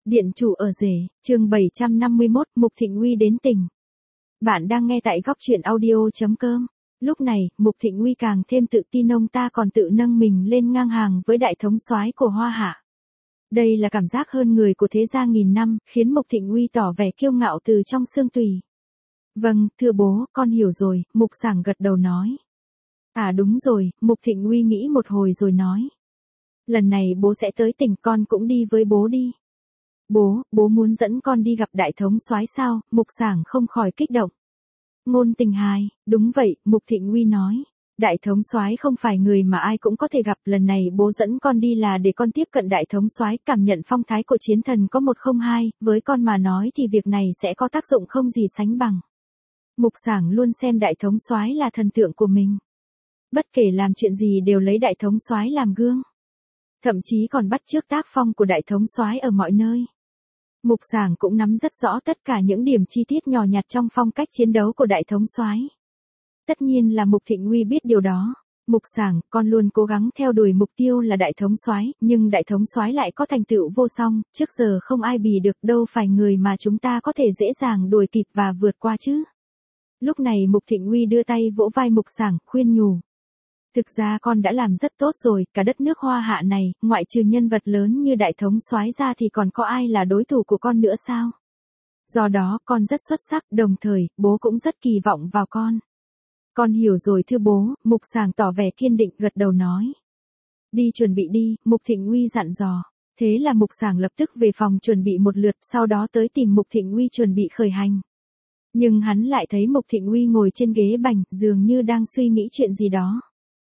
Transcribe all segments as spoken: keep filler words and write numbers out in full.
Điện chủ ở rể, chương bảy trăm năm mươi mốt, Mục Thịnh Uy đến tỉnh. Bạn đang nghe tại góc truyện audio chấm com. Lúc này, Mục Thịnh Uy càng thêm tự tin, ông ta còn tự nâng mình lên ngang hàng với đại thống soái của Hoa Hạ. Đây là cảm giác hơn người của thế gia nghìn năm, khiến Mục Thịnh Uy tỏ vẻ kiêu ngạo từ trong xương tủy. Vâng, thưa bố, con hiểu rồi, Mục Sảng gật đầu nói. À đúng rồi, Mục Thịnh Uy nghĩ một hồi rồi nói. Lần này bố sẽ tới tỉnh, con cũng đi với bố đi. Bố, bố muốn dẫn con đi gặp đại thống soái sao? Mục Sảng không khỏi kích động. Ngôn Tình hài, đúng vậy, Mục Thịnh Uy nói. Đại thống soái không phải người mà ai cũng có thể gặp, lần này bố dẫn con đi là để con tiếp cận đại thống soái, cảm nhận phong thái của chiến thần có một không hai, với con mà nói thì việc này sẽ có tác dụng không gì sánh bằng. Mục Sảng luôn xem đại thống soái là thần tượng của mình. Bất kể làm chuyện gì đều lấy đại thống soái làm gương. Thậm chí còn bắt chước tác phong của đại thống soái ở mọi nơi. Mục Sảng cũng nắm rất rõ tất cả những điểm chi tiết nhỏ nhặt trong phong cách chiến đấu của đại thống soái. Tất nhiên là Mục Thịnh Uy biết điều đó. Mục Sảng, con luôn cố gắng theo đuổi mục tiêu là đại thống soái, nhưng đại thống soái lại có thành tựu vô song, trước giờ không ai bì được, đâu phải người mà chúng ta có thể dễ dàng đuổi kịp và vượt qua chứ. Lúc này Mục Thịnh Uy đưa tay vỗ vai Mục Sảng, khuyên nhủ. Thực ra con đã làm rất tốt rồi, cả đất nước Hoa Hạ này, ngoại trừ nhân vật lớn như đại thống soái ra thì còn có ai là đối thủ của con nữa sao? Do đó con rất xuất sắc, đồng thời, bố cũng rất kỳ vọng vào con. Con hiểu rồi thưa bố, Mục Sảng tỏ vẻ kiên định gật đầu nói. Đi chuẩn bị đi, Mục Thịnh Uy dặn dò. Thế là Mục Sảng lập tức về phòng chuẩn bị một lượt, sau đó tới tìm Mục Thịnh Uy chuẩn bị khởi hành. Nhưng hắn lại thấy Mục Thịnh Uy ngồi trên ghế bành, dường như đang suy nghĩ chuyện gì đó.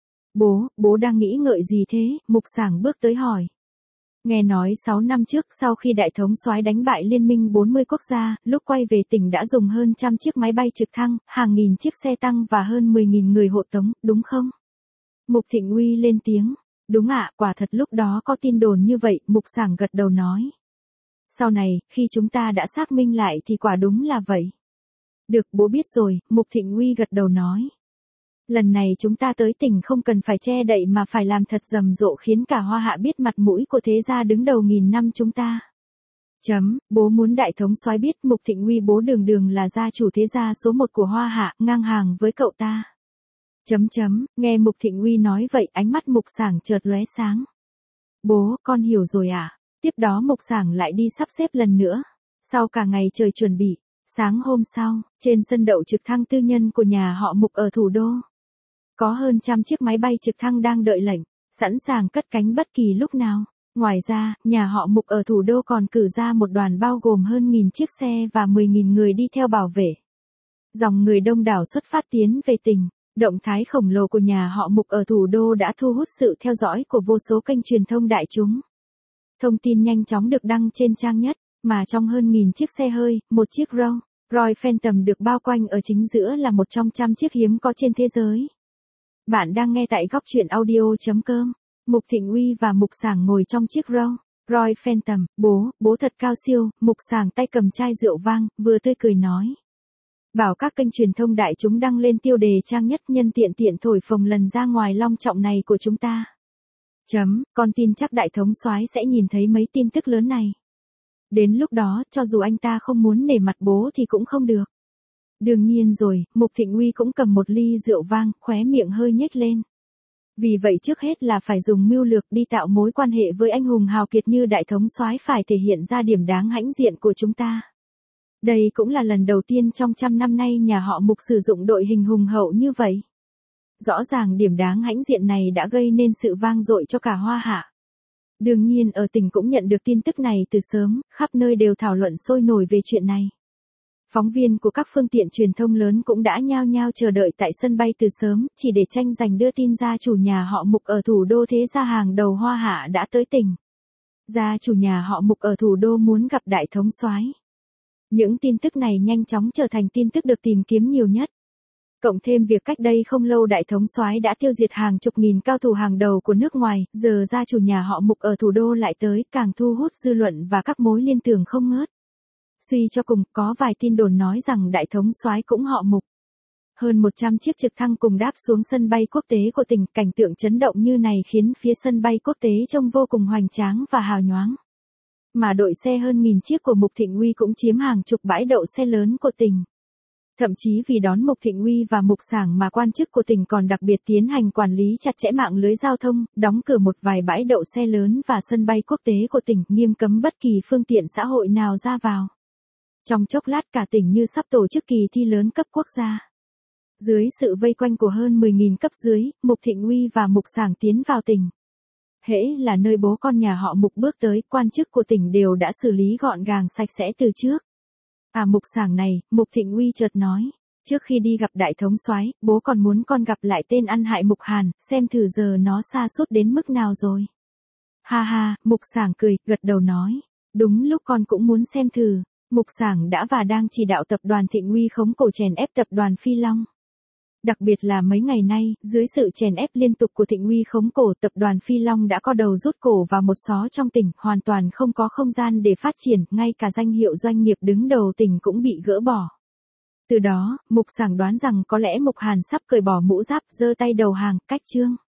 Bố, bố đang nghĩ ngợi gì thế? Mục Sảng bước tới hỏi. Nghe nói sáu năm trước sau khi đại thống soái đánh bại liên minh bốn mươi quốc gia, lúc quay về tỉnh đã dùng hơn trăm chiếc máy bay trực thăng, hàng nghìn chiếc xe tăng và hơn mười nghìn người hộ tống, đúng không? Mục Thịnh Uy lên tiếng. Đúng ạ, quả thật lúc đó có tin đồn như vậy, Mục Sảng gật đầu nói. Sau này, khi chúng ta đã xác minh lại thì quả đúng là vậy. Được, bố biết rồi, Mục Thịnh Uy gật đầu nói. Lần này chúng ta tới tỉnh không cần phải che đậy mà phải làm thật rầm rộ khiến cả Hoa Hạ biết mặt mũi của thế gia đứng đầu nghìn năm chúng ta. Chấm, bố muốn đại thống soái biết Mục Thịnh Uy bố đường đường là gia chủ thế gia số một của Hoa Hạ, ngang hàng với cậu ta. Chấm chấm, nghe Mục Thịnh Uy nói vậy ánh mắt Mục Sảng chợt lóe sáng. Bố, con hiểu rồi à? Tiếp đó Mục Sảng lại đi sắp xếp lần nữa. Sau cả ngày trời chuẩn bị, sáng hôm sau, trên sân đậu trực thăng tư nhân của nhà họ Mục ở thủ đô. Có hơn trăm chiếc máy bay trực thăng đang đợi lệnh, sẵn sàng cất cánh bất kỳ lúc nào. Ngoài ra, nhà họ Mục ở thủ đô còn cử ra một đoàn bao gồm hơn nghìn chiếc xe và mười nghìn người đi theo bảo vệ. Dòng người đông đảo xuất phát tiến về tỉnh. Động thái khổng lồ của nhà họ Mục ở thủ đô đã thu hút sự theo dõi của vô số kênh truyền thông đại chúng. Thông tin nhanh chóng được đăng trên trang nhất, mà trong hơn nghìn chiếc xe hơi, một chiếc Rolls Royce Phantom được bao quanh ở chính giữa là một trong trăm chiếc hiếm có trên thế giới. Bạn đang nghe tại góc truyện audio chấm com. Mục Thịnh Uy và Mục Sảng ngồi trong chiếc Rolls Royce Phantom. Bố, bố thật cao siêu. Mục Sảng tay cầm chai rượu vang, vừa tươi cười nói. Bảo các kênh truyền thông đại chúng đăng lên tiêu đề trang nhất, nhân tiện tiện thổi phồng lần ra ngoài long trọng này của chúng ta. Chấm, con tin chắc đại thống soái sẽ nhìn thấy mấy tin tức lớn này. Đến lúc đó, cho dù anh ta không muốn nể mặt bố thì cũng không được. Đương nhiên rồi, Mục Thịnh Uy cũng cầm một ly rượu vang, khóe miệng hơi nhếch lên. Vì vậy trước hết là phải dùng mưu lược đi tạo mối quan hệ với anh hùng hào kiệt như đại thống soái, phải thể hiện ra điểm đáng hãnh diện của chúng ta. Đây cũng là lần đầu tiên trong trăm năm nay nhà họ Mục sử dụng đội hình hùng hậu như vậy. Rõ ràng điểm đáng hãnh diện này đã gây nên sự vang dội cho cả Hoa Hạ. Đương nhiên ở tỉnh cũng nhận được tin tức này từ sớm, khắp nơi đều thảo luận sôi nổi về chuyện này. Phóng viên của các phương tiện truyền thông lớn cũng đã nhao nhao chờ đợi tại sân bay từ sớm, chỉ để tranh giành đưa tin gia chủ nhà họ Mục ở thủ đô thế gia hàng đầu Hoa Hạ đã tới tỉnh. Gia chủ nhà họ Mục ở thủ đô muốn gặp đại thống soái. Những tin tức này nhanh chóng trở thành tin tức được tìm kiếm nhiều nhất. Cộng thêm việc cách đây không lâu đại thống soái đã tiêu diệt hàng chục nghìn cao thủ hàng đầu của nước ngoài, giờ gia chủ nhà họ Mục ở thủ đô lại tới, càng thu hút dư luận và các mối liên tưởng không ngớt. Suy cho cùng, có vài tin đồn nói rằng đại thống soái cũng họ Mục. Hơn một trăm chiếc trực thăng cùng đáp xuống sân bay quốc tế của tỉnh, cảnh tượng chấn động như này khiến phía sân bay quốc tế trông vô cùng hoành tráng và hào nhoáng. Mà đội xe hơn nghìn chiếc của Mục Thịnh Uy cũng chiếm hàng chục bãi đậu xe lớn của tỉnh. Thậm chí vì đón Mục Thịnh Uy và Mục Sảng mà quan chức của tỉnh còn đặc biệt tiến hành quản lý chặt chẽ mạng lưới giao thông, đóng cửa một vài bãi đậu xe lớn và sân bay quốc tế của tỉnh, nghiêm cấm bất kỳ phương tiện xã hội nào ra vào. Trong chốc lát cả tỉnh như sắp tổ chức kỳ thi lớn cấp quốc gia. Dưới sự vây quanh của hơn mười nghìn cấp dưới, Mục Thịnh Uy và Mục Sảng tiến vào tỉnh. Hễ là nơi bố con nhà họ Mục bước tới, quan chức của tỉnh đều đã xử lý gọn gàng sạch sẽ từ trước. À Mục Sảng này, Mục Thịnh Uy chợt nói, trước khi đi gặp đại thống soái, bố còn muốn con gặp lại tên ăn hại Mục Hàn, xem thử giờ nó sa sút đến mức nào rồi. Ha ha, Mục Sảng cười, gật đầu nói, đúng lúc con cũng muốn xem thử. Mục Sảng đã và đang chỉ đạo tập đoàn Thịnh Uy khống cổ chèn ép tập đoàn Phi Long. Đặc biệt là mấy ngày nay, dưới sự chèn ép liên tục của Thịnh Uy khống cổ, tập đoàn Phi Long đã co đầu rút cổ vào một xó trong tỉnh, hoàn toàn không có không gian để phát triển, ngay cả danh hiệu doanh nghiệp đứng đầu tỉnh cũng bị gỡ bỏ. Từ đó, Mục Sảng đoán rằng có lẽ Mục Hàn sắp cởi bỏ mũ giáp, giơ tay đầu hàng, cách chương.